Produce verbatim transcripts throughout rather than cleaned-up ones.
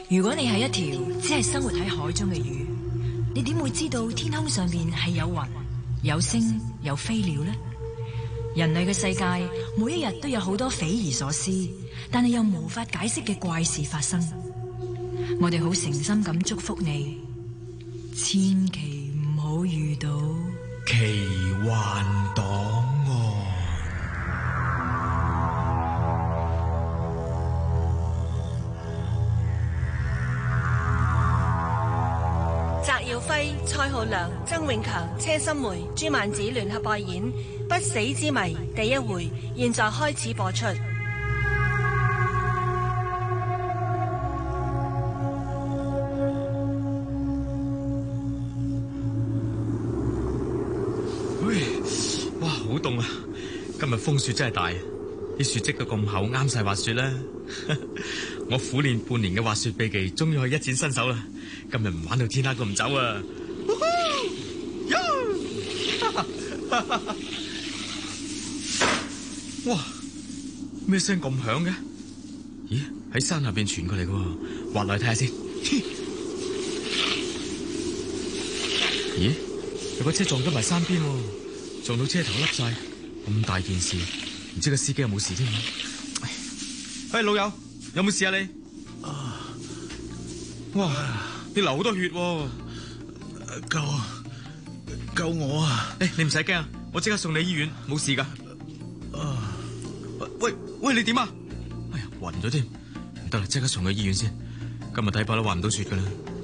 如果你係一條只係生活喺海中嘅魚，你點會知道天空上面係有雲、有星、有飛鳥呢？人類嘅世界每一日都有好多匪夷所思，但係又無法解釋嘅怪事發生。我哋好誠心咁祝福你，千祈唔好遇到奇幻檔案。 翟耀輝、蔡浩良、曾永強、車心梅、朱曼子聯合扮演《不死之謎》第一回，現在開始播出。 喂，哇，好凍啊！今日風雪真係大，啲雪積到咁厚，啱晒滑雪啦。我苦練半年嘅滑雪秘技，終於可以一展身手啦！今日唔玩到天黑都唔走啊！哇，咩聲咁響嘅？咦，喺山下邊傳過嚟嘅，滑落去睇下先。咦，有個車撞咗埋山邊，撞到車頭凹晒，咁大件事，唔知個司機有冇事添？喂，老友，有冇事啊你？啊！哇，你流好多血喎！ 救救我啊！ 誒，你唔使驚啊，我即刻送你醫院，冇事噶。啊！喂喂，你點啊？哎呀，暈咗添，唔得啦，即刻送去醫院先。今日睇怕都滑唔到雪噶啦。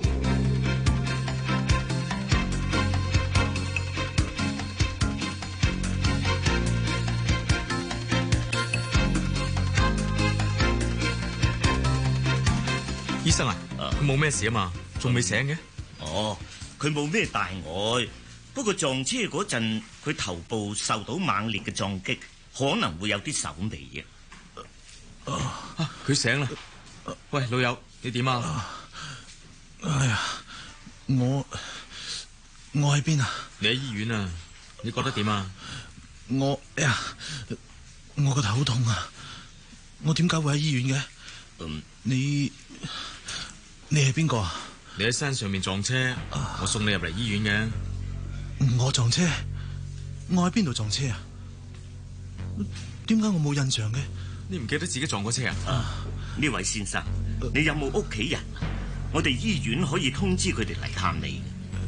醫生啊，佢冇咩事啊嘛，仲未醒嘅。 哦，佢冇咩大礙，不過撞車嗰陣佢頭部受到猛烈嘅撞擊，可能會有啲手尾嘅。 啊，佢醒啦！喂，老友，你點啊？ 哎呀，我我喺邊啊？ 你喺醫院啊？你覺得點啊？ 我哎呀，我個頭好痛啊！我點解會喺醫院嘅？嗯，你你係邊個啊？ 你喺山上面撞車，我送你入嚟醫院嘅。 我撞車？我喺邊度撞車啊？點解我冇印象嘅？ 你唔記得自己撞過車啊？ 啊，呢位先生，你有冇屋企人？我哋醫院可以通知佢哋嚟探你。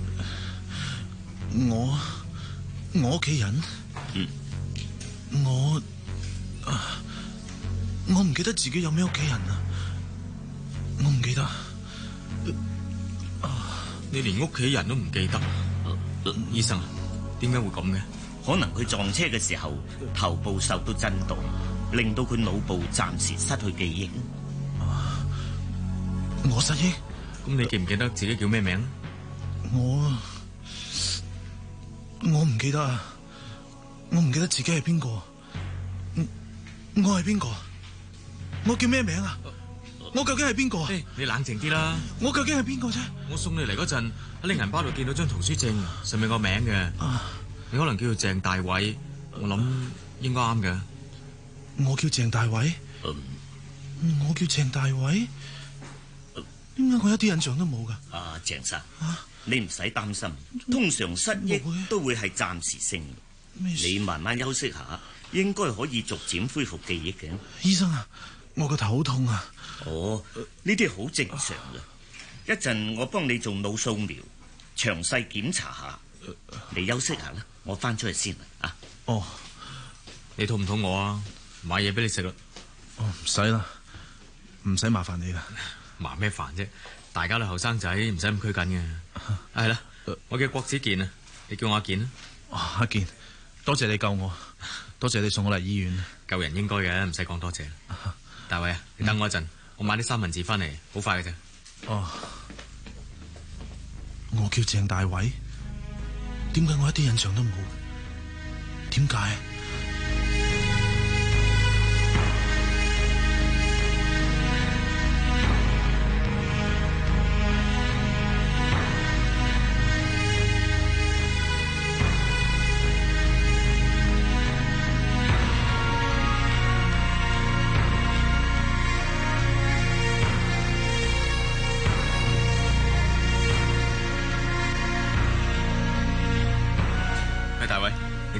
我我屋企人？ 嗯， 我啊，我唔記得自己有咩屋企人啊！我唔記得。 你連屋企人都唔記得？醫生，點解會咁嘅？ 可能佢撞車嘅時候頭部受到震動，令到佢腦部暫時失去記憶。 我失憶？ 咁你記唔記得自己叫咩名？ 我我唔記得啊！我唔記得自己係邊個。我係邊個？我叫咩名啊？我究竟係邊個啊？ 你冷靜啲啦！ 我究竟係邊個啫？ 我送你嚟嗰陣喺你銀包度見到張圖書證，上面個名嘅。啊，你可能叫做鄭大偉，我諗應該啱嘅。 我叫鄭大偉？嗯，我叫鄭大偉？點解我一啲印象都冇噶？ 啊，鄭生，啊，你唔使擔心，通常失憶都會係暫時性。你慢慢休息下，應該可以逐漸恢復記憶嘅。 醫生啊，我個頭好痛啊！ 哦，呢啲好正常嘅。一陣我幫你做腦掃描，詳細檢查下。你休息下啦，我翻出去先啦。啊， 哦， 你肚唔肚餓啊？買嘢俾你食啦。 哦，唔使啦，唔使麻煩你啦。 麻咩煩啫？大家都後生仔，唔使咁拘謹嘅。係啦，我叫郭子健啊，你叫我阿健啦。 哦，阿健，多謝你救我，多謝你送我嚟醫院。 救人應該嘅，唔使講多謝。大偉啊，你等我一陣，嗯、我買啲三文治翻嚟，好快嘅啫。 哦，我叫鄭大偉，點解我一啲印象都冇？點解？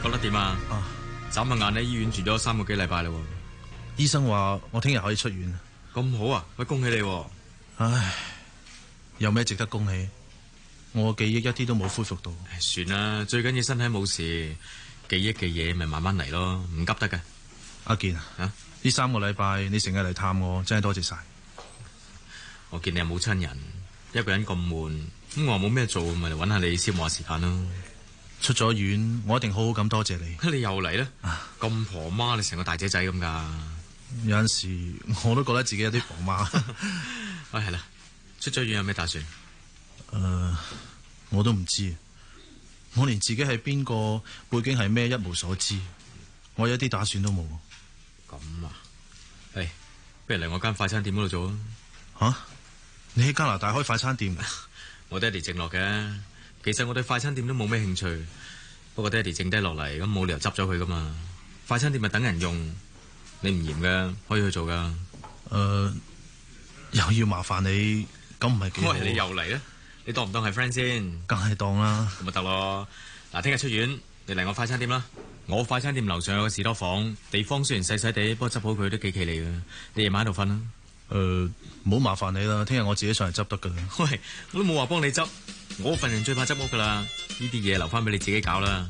覺得點啊？ 啊， 眨下眼喺醫院住咗三個幾禮拜啦。 醫生話我聽日可以出院。 咁好啊，喂，恭喜你。 唉，有咩值得恭喜？我記憶一啲都冇恢復到。 算啦，最緊要身體冇事，記憶嘅嘢咪慢慢嚟咯，唔急得㗎。 阿健啊，呢、啊、三個禮拜你成日嚟探我，真係多謝晒。 我見你又冇親人，一個人咁悶，咁我冇咩做，咪嚟搵下你消磨下時間咯。 出咗院，我一定好好咁多謝你。 你又嚟咧？咁、啊、婆媽，你成個大姐仔咁噶？ 有陣時我都覺得自己有啲婆媽。 喂，係啦，出咗院有咩打算？ 誒、uh, 我都唔知，我連自己係邊個、背景係咩一無所知，我有啲打算都冇。 咁啊，誒，不如嚟我間快餐店嗰度做啊？ 吓？你喺加拿大開快餐店？ 我爹哋靜落嘅，其實我對快餐店都冇咩興趣，不過爹哋靜低落嚟，咁冇理由執咗佢噶嘛。快餐店咪等人用，你唔嫌嘅可以去做噶。 誒、uh, 又要麻煩你，咁唔係幾好。 喂，你又嚟咧？你當唔當係 friend 先？ 梗係當啦。 咁咪得咯。嗱，聽日出院，你嚟我快餐店啦。我快餐店樓上有個士多房，地方雖然細細地，不過執好佢都幾企理嘅。你夜晚喺度瞓啦。 誒、呃，唔好麻煩你啦，聽日我自己上嚟執得噶啦。 喂，我都冇話幫你執，我份人最怕執屋噶啦。呢啲嘢留翻俾你自己搞啦。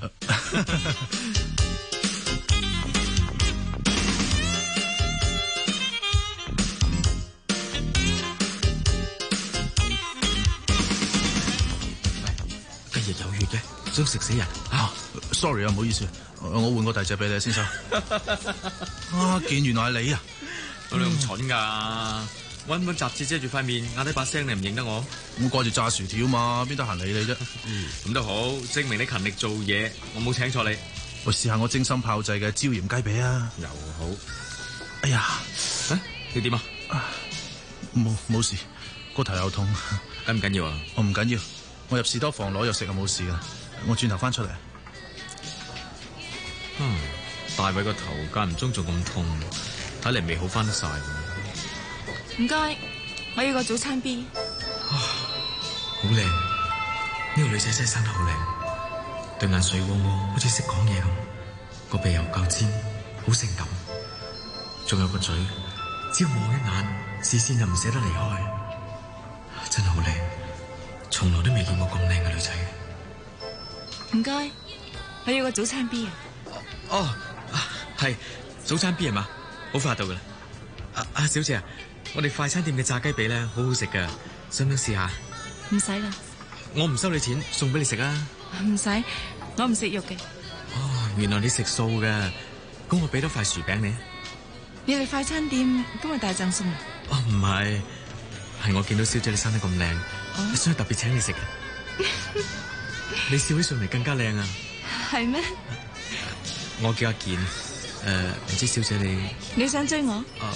想食死人啊 ！Sorry 啊，唔好意思，我換個大隻俾你，先生。啊，健，原來係你啊！ 你咁蠢噶？搵本雜誌遮住塊面，壓低把聲，你唔認得我？ 我掛住炸薯條嘛，邊得閒理你啫？ 咁都好，證明你勤力做嘢，我冇請錯你。 我試下我精心炮製嘅椒鹽雞髀啊！ 又好。 哎呀， 啊，你點啊？ 冇冇事，個頭又痛。 緊唔緊要啊？ 我唔緊要，我入士多房攞藥食就冇事噶。我轉頭翻出嚟。 嗯，大偉個頭間唔中仲咁痛，睇嚟未好翻得晒。 唔該，我要個早餐 B。 啊，好靚！呢個女仔真係生得好靚，對眼水汪汪，好似識講嘢咁，個鼻又夠尖，好性感，仲有個嘴，只要望一眼，視線就唔捨得離開，真係好靚，從來都未見過咁靚嘅女仔。 唔該，我要個早餐 B 啊！ 哦，係早餐 B 係嘛？好快到噶啦！阿阿小姐啊，我哋快餐店嘅炸雞髀咧，好好食噶，想唔想試下？ 唔使啦， 我唔收你錢，送俾你食啊！ 唔使，我唔食肉嘅。 哦，原來你食素嘅，咁我俾多塊薯餅你。 你哋快餐店今日大贈送啊？ 哦，唔係，係我見到小姐你生得咁靚，哦、所以特別請你食嘅。你笑起上嚟更加靚啊！ 係咩？ 我叫阿健，誒、呃，唔知小姐你你想追我？ 啊，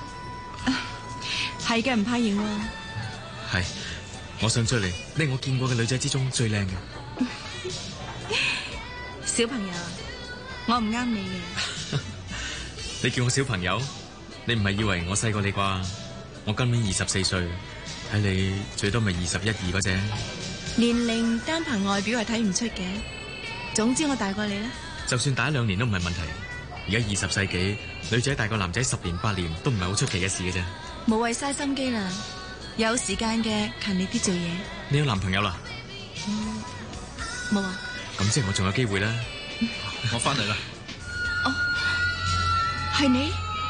係嘅，唔怕認喎。 係，我想追你，你係我見過嘅女仔之中最靚嘅。 小朋友，我唔啱你嘅。 你叫我小朋友，你唔係以為我細過你啩？我今年二十四歲，睇你最多咪二十一二嗰隻。 年齡單憑外表係睇唔出嘅，總之我大過你啦。 就算大一兩年都唔係問題。而家二十世紀，女仔大過男仔十年八年都唔係好出奇嘅事嘅啫。 無謂嘥心機啦，有時間嘅勤力啲做嘢。 你有男朋友啦？ 嗯，冇啊。 咁即係我仲有機會啦。 我翻嚟啦。 哦，係你？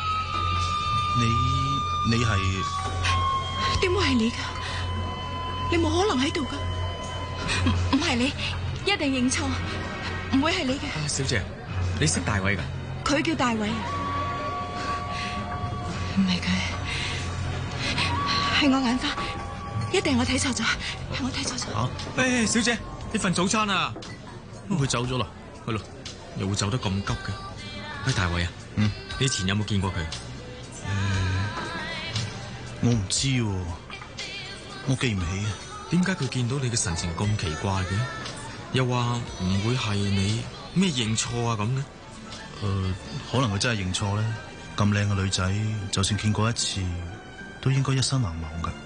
你你係？ 點會係你噶？你冇可能喺度噶。唔係你，一定認錯，唔會係你嘅。 啊，小姐，你識大偉噶？ 佢叫大偉，唔係佢，係我眼花，一定係我睇錯咗，係我睇錯咗。 啊，誒，小姐，呢份早餐啊， 佢走咗啦， 係咯，又會走得咁急嘅？喂，大偉啊，嗯，你以前有冇見過佢？誒、 嗯，我唔知喎，我記唔起啊。 點解佢見到你嘅神情咁奇怪嘅？又話唔會係你咩認錯啊咁呢？ 誒、呃，可能佢真係認錯咧。咁靚嘅女仔，就算見過一次，都應該一生難忘噶。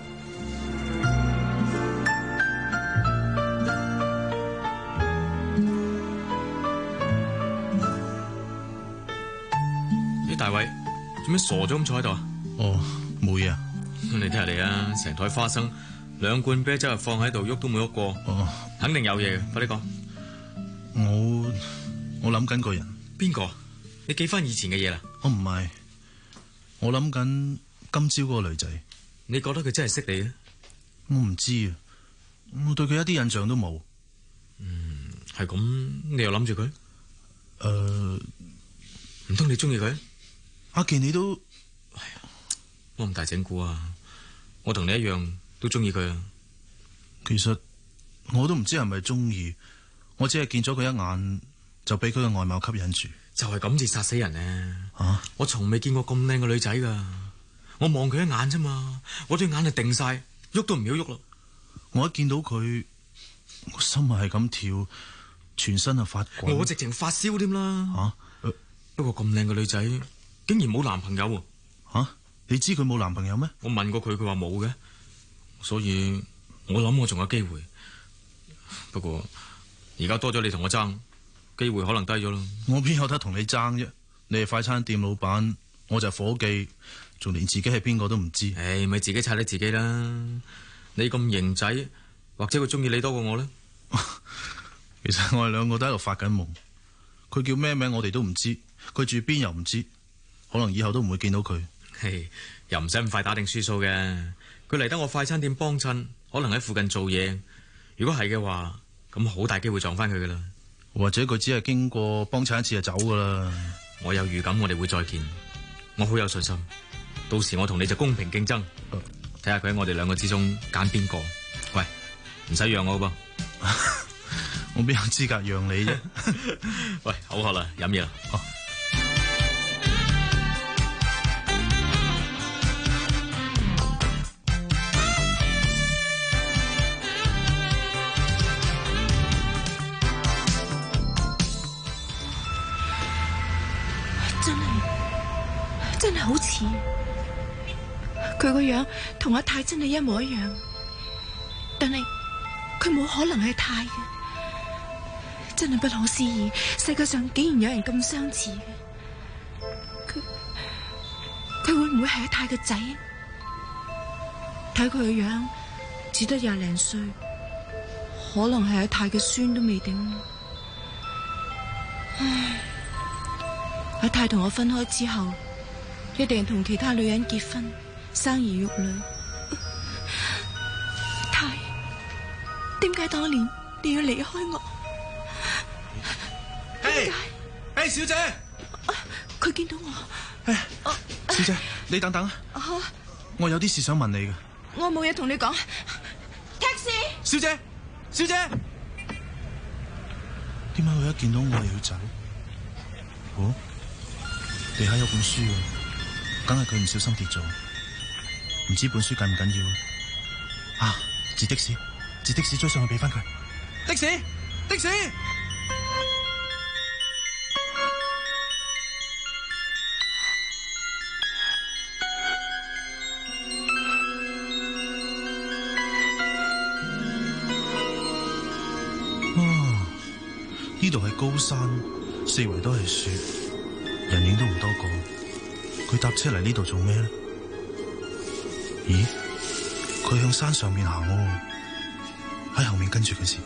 做咩傻咗咁坐喺度啊？ 哦，冇嘢啊。 你睇下你啊，成台花生，兩罐啤酒又放喺度，喐都冇喐過。 哦， 肯定有嘢嘅，快啲講。 我我諗緊個人。 邊個？你記翻以前嘅嘢啦？ 我唔係，我諗緊今朝嗰個女仔。 你覺得佢真係識你咧？ 我唔知啊，我對佢一啲印象都冇。 嗯，係咁，你又諗住佢？誒、 呃， 唔通你中意佢？ 阿健，你都， 哎呀，我咁大整蠱啊！我同你一樣都中意佢啊。 其實我都唔知係咪中意，我只係見咗佢一眼就俾佢嘅外貌吸引住。 就係咁至殺死人咧！ 啊！ 我從未見過咁靚嘅女仔噶，我望佢一眼啫嘛，我對眼就定晒，喐都唔曉喐咯。 我一見到佢，我心係咁跳，全身係發滾。 我直情發燒添啦！ 啊呃、 不過咁靚嘅女仔竟然冇男朋友喎！ 吓、啊，你知佢冇男朋友咩？ 我問過佢，佢話冇嘅，所以我諗我仲有機會。不過而家多咗你同我爭，機會可能低咗咯。 我邊有得同你爭啫？你係快餐店老闆，我就係伙計，仲連自己係邊個都唔知。 唉，咪自己踩你自己啦！你咁型仔，或者佢中意你多過我咧？ 其實我哋兩個都喺度發緊夢。佢叫咩名我哋都唔知，佢住邊又唔知，可能以後都唔會見到佢。 嘿，又唔使咁快打定輸數嘅。佢嚟得我快餐店幫襯，可能喺附近做嘢。如果係嘅話，咁好大機會撞翻佢噶啦。 或者佢只係經過幫襯一次就走噶啦。 我有預感我哋會再見，我好有信心。到時我同你就公平競爭，睇下佢喺我哋兩個之中揀邊個。喂，唔使讓我噃。 我邊有資格讓你啫？ 喂，口渴啦，飲嘢啦。哦， 真係真係好似佢個樣同阿泰真係一模一樣，但係佢冇可能係泰嘅。真係不可思議，世界上竟然有人咁相似嘅。佢佢會唔會係阿泰嘅仔？睇佢個樣只得廿零歲，可能係阿泰嘅孫都未定。唉，阿泰同我分開之後，一定係同其他女人結婚，生兒育女。泰，點解當年你要離開我？ 嘿，嘿，小姐， 佢見到我。 唉，小姐，你等等啊，我有啲事想問你嘅。 我冇嘢同你講。Taxi， 小姐，小姐，點解佢一見到我又要走？哦，地下有本書啊，梗係佢唔小心跌咗，唔知本書緊唔緊要啊？截的士，截的士追上去俾翻佢。的士，的士。呢度係高山，四圍都係雪，人影都唔多個。佢搭車嚟呢度做咩咧？咦，佢向山上面行喎，喺後面跟住佢先。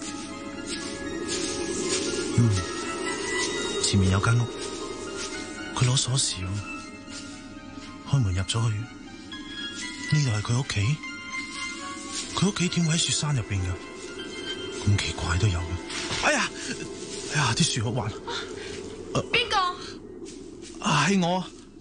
嗯，前面有間屋，佢攞鎖匙喎，開門入咗去。呢度係佢屋企？佢屋企點會喺雪山入邊噶？咁奇怪都有嘅。哎呀！哎呀，啲樹好滑。 邊個？ 啊，係我。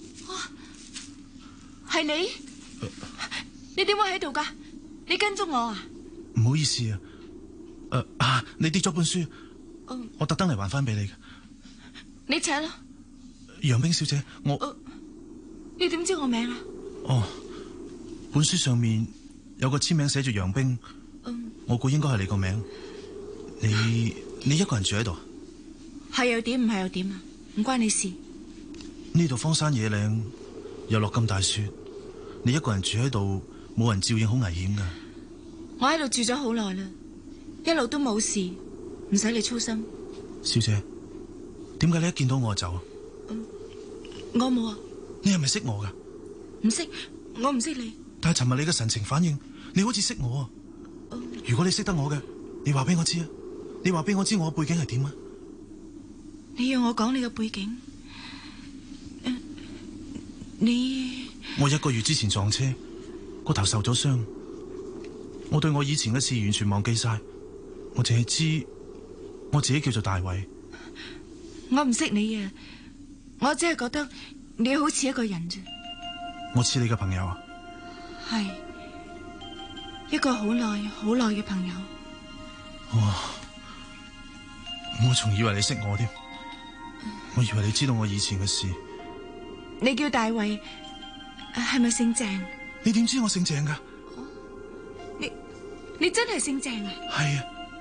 係你？ 呃、 你點會喺度噶？你跟蹤我啊？ 唔好意思啊。誒啊，你跌咗本書， 嗯、 我特登嚟還翻俾你嘅。 你請啦。 楊冰小姐，我、 呃、你點知我名啊？ 哦，本書上面有個簽名寫住楊冰， 嗯、 我估應該係你個名。你你一個人住喺度？ 係又點？唔係又點啊？唔關你事。 呢度荒山野嶺，又落咁大雪，你一個人住喺度，冇人照應，好危險噶。 我喺度住咗好耐啦，一路都冇事，唔使你操心。 小姐，點解你一見到我就走？ 嗯、我冇啊。 你係咪識我噶？ 唔識，我唔識你。 但係尋日你嘅神情反應，你好似識我啊！哦、如果你識得我嘅，你話俾我知啊！你話俾我知我嘅背景係點啊？ 你要我講你嘅背景？呃、你我一個月之前撞車，個頭受咗傷。我對我以前嘅事完全忘記晒，我淨係知我自己叫做大衛。 我唔識你啊，我只係覺得你好似一個人啫。 我似你嘅朋友啊？ 係一個好耐好耐嘅朋友。 哇！我仲以為你識我添，我以為你知道我以前嘅事。 你叫大衛，係咪姓鄭？ 你點知我姓鄭噶？ 你你真係姓鄭啊？ 係啊。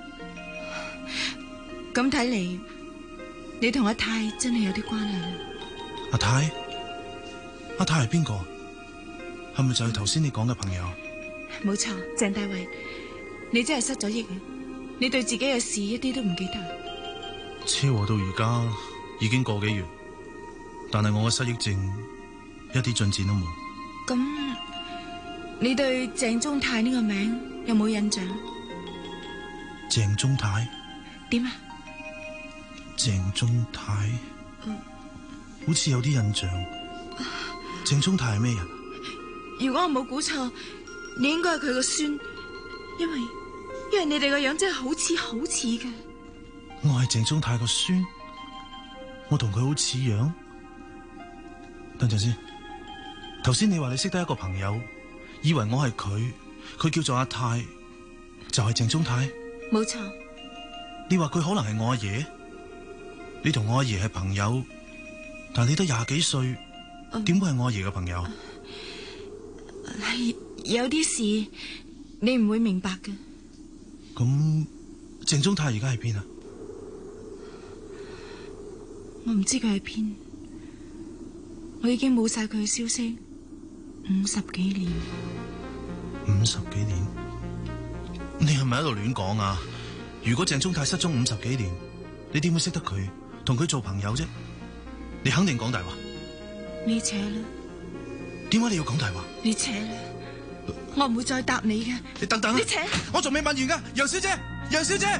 咁睇嚟，你同阿太真係有啲關係啦。 阿太？阿太係邊個？係咪就係頭先你講嘅朋友？ 冇錯，鄭大衛，你真係失咗憶嘅。你對自己嘅事一啲都唔記得。 車禍到而家已經個幾月，但係我嘅失憶症一啲進展都冇。 咁你對鄭中泰呢個名有冇印象？ 鄭中泰？ 點啊？ 鄭中泰？嗯，好似有啲印象。鄭中泰係咩人？ 如果我冇估錯，你應該係佢個孫，因為因為你哋個樣真係好似好似嘅。 我係鄭中泰個孫，我同佢好似樣。等陣先，頭先你話你識得一個朋友，以為我係佢，佢叫做阿泰，就係鄭中泰。 冇錯。 你話佢可能係我阿爺，你同我阿爺係朋友，但你得廿幾歲，點會係我阿爺嘅朋友？ 係有啲事你唔會明白嘅。 咁鄭中泰而家喺邊啊？ 我唔知佢喺邊，我已經冇晒佢嘅消息五十幾年。 五十幾年？你係咪喺度亂講啊？如果鄭中泰失蹤五十幾年，你點會識得佢，同佢做朋友啫？你肯定講大話。 你扯啦！ 點解你要講大話？ 你扯啦！我唔會再答你嘅。 你等等， 你扯！ 我仲未問完噶，楊小姐，楊小姐。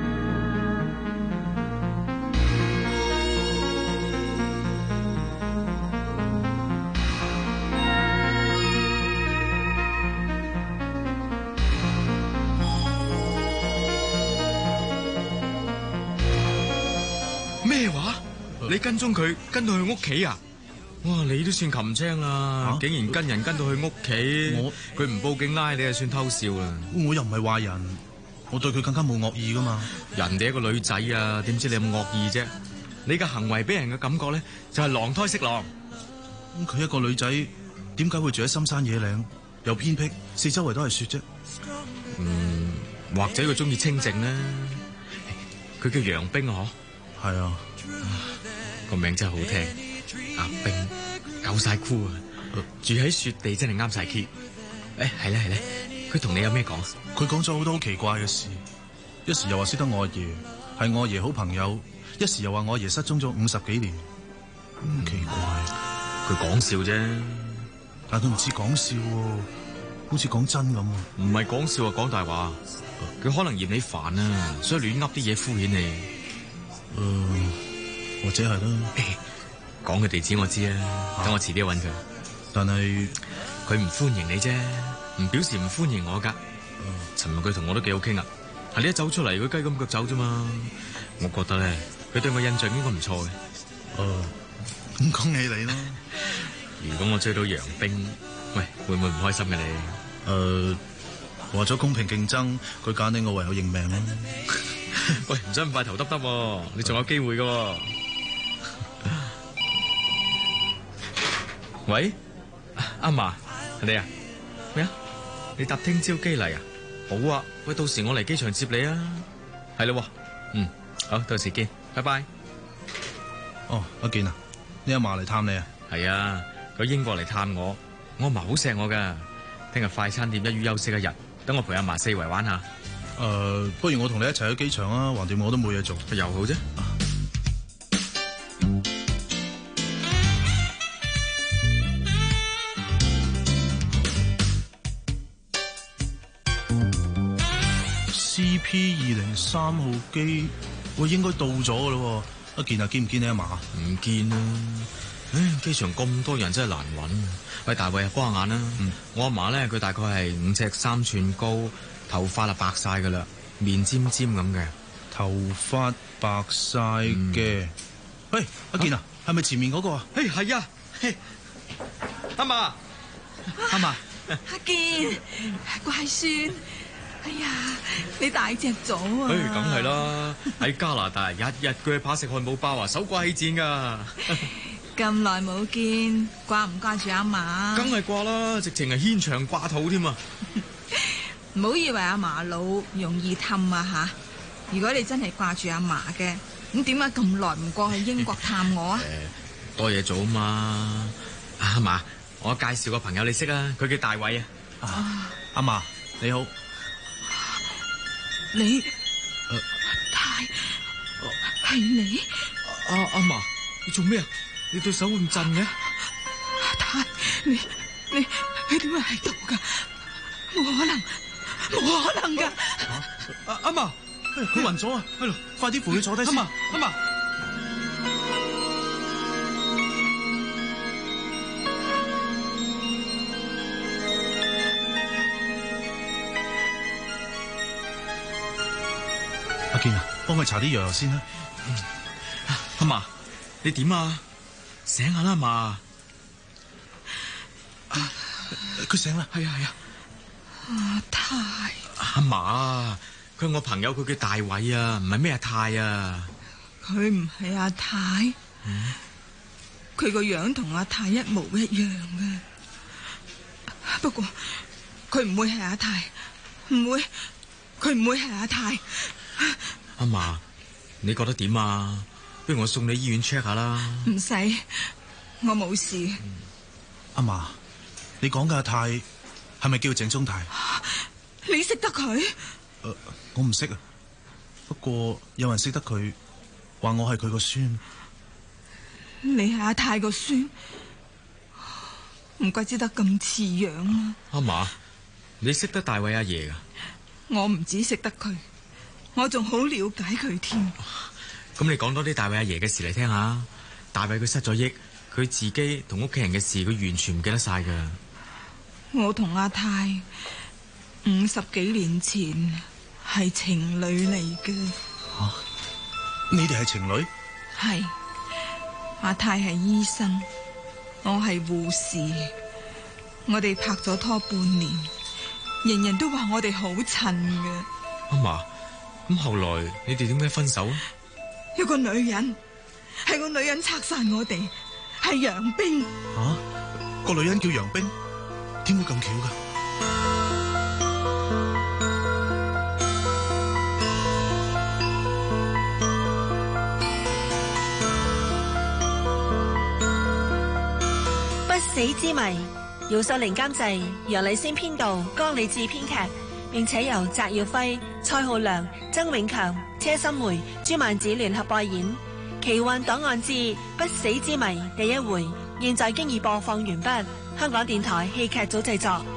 咩話？你跟蹤佢跟到佢屋企啊？哇！你都算擒青啦，啊、竟然跟人跟到佢屋企，我佢唔報警拉你，就算偷笑啦。 我又唔係壞人，我對佢更加冇惡意噶嘛。 人哋一個女仔啊，點知你有冇惡意啫？你嘅行為俾人嘅感覺咧，就係狼胎色狼。 咁佢一個女仔，點解會住喺深山野嶺，又偏僻，四周圍都係雪啫？ 嗯，或者佢中意清靜咧。佢叫楊冰啊，嗬？係啊，個名真係好聽。阿冰夠晒酷啊！住喺雪地真係啱晒 key。誒，係咧係咧，佢同你有咩講？ 佢講咗好多好奇怪嘅事，一時又話識得我阿爺，係我阿爺好朋友，一時又話我阿爺失蹤咗五十幾年。咁、嗯、奇怪， 佢講笑啫， 但佢唔似講笑，好似講真咁。 唔係講笑啊，講大話。佢、呃、可能嫌你煩啊，所以亂噏啲嘢敷衍你。誒、 呃，或者係啦。 講佢地址我知啊，等我遲啲揾佢。 但係佢唔歡迎你啫，唔表示唔歡迎我噶。尋日佢同我都幾好傾啊，係你一走出嚟，佢雞咁腳走啫嘛。我覺得咧，佢對我印象應該唔錯嘅。 哦，咁恭喜你啦！ 如果我追到楊冰，喂，會唔會唔開心嘅你？誒、 呃，為咗公平競爭，佢揀你，我唯有認命啦。 喂，唔使咁快頭耷耷，你仲有機會噶。喂，阿嫲，係你啊？咩啊？你搭聽朝機嚟啊？好啊，喂，到時我嚟機場接你啊。係咯，嗯，好，到時見，拜拜。 哦，阿健啊，你阿嫲嚟探你啊？ 係啊，佢英國嚟探我，我阿嫲好錫我噶。聽日快餐店一於休息一日，等我陪阿嫲四圍玩下。 誒、呃，不如我同你一齊去機場啊，橫掂我都冇嘢做， 又好啫。 C P 二零三號機，喂，應該到咗噶咯。阿健啊，見唔見你阿嫲？ 唔見啦。唉，機場咁多人真係難揾。喂，大衛啊，幫下眼啦。嗯、我阿嫲咧，佢大概係五尺三寸高，頭髮啊白晒噶啦，面尖尖咁嘅。 頭髮白晒嘅。嗯、喂，阿健啊，係咪、啊、前面嗰個啊？ 嘿，係啊。嘿，阿嫲，阿嫲， 阿健，乖孫。哎呀，你大隻咗啊！ 唉，梗係啦，喺加拿大日日鋸扒食漢堡包啊，手掛起箭噶。 咁耐冇見，掛唔掛住阿嫲？ 梗係掛啦，直情係牽腸掛肚添啊！ 唔好以為阿嫲老容易氹啊吓！如果你真係掛住阿嫲嘅，咁點解咁耐唔過去英國探我啊？ 多嘢做啊嘛！阿嫲，我介紹個朋友你識啊，佢叫大衛啊。 啊，阿嫲你好。 你，太係你？ 阿阿嫲，你做咩啊？你對手會咁震嘅？ 太，你你你點會喺度噶？冇可能，冇可能噶！ 阿阿嫲， 佢暈咗啊！係咯，快啲扶佢坐低先。 阿嫲，阿嫲。 阿健啊，幫佢搽啲藥先啦。 阿嫲，你點啊？醒下啦，阿嫲。 佢醒啦。 係啊係啊。 阿太。 阿嫲，佢係我朋友，佢叫大偉啊，唔係咩阿太啊。 佢唔係阿太。佢個樣同阿太一模一樣嘅。不過佢唔會係阿太，唔會，佢唔會係阿太。 阿嫲，你覺得點啊？不如我送你醫院 check 下啦。 唔使，我冇事。 嗯、 阿嫲，你講嘅阿太係咪叫鄭中泰？ 你識得佢？誒、 呃，我唔識啊。不過有人識得佢，話我係佢個孫。 你係阿太個孫？唔怪之得咁似樣啊！ 阿嫲，你識得大衛阿爺噶？ 我唔止識得佢，我仲好了解佢添。 咁你講多啲大衛阿爺嘅事嚟聽下。大衛佢失咗憶，佢自己同屋企人嘅事，佢完全唔記得晒噶。 我同阿太五十幾年前係情侶嚟嘅。 吓、啊，你哋係情侶？ 係。阿太係醫生，我係護士。我哋拍咗拖半年，人人都話我哋好襯嘅。 阿嫲，咁後來你哋點解分手啊？ 一個女人，係個女人拆散我哋，係楊冰。 吓、啊，個女人叫楊冰，點會咁巧噶？ 不死之謎，姚秀玲監製，楊麗仙編導，江李治編劇，並且由翟耀輝、蔡浩良、曾永強、車心梅、朱曼子聯合播演《奇幻檔案之不死之謎》第一回，現在經已播放完畢。香港電台戲劇組製作。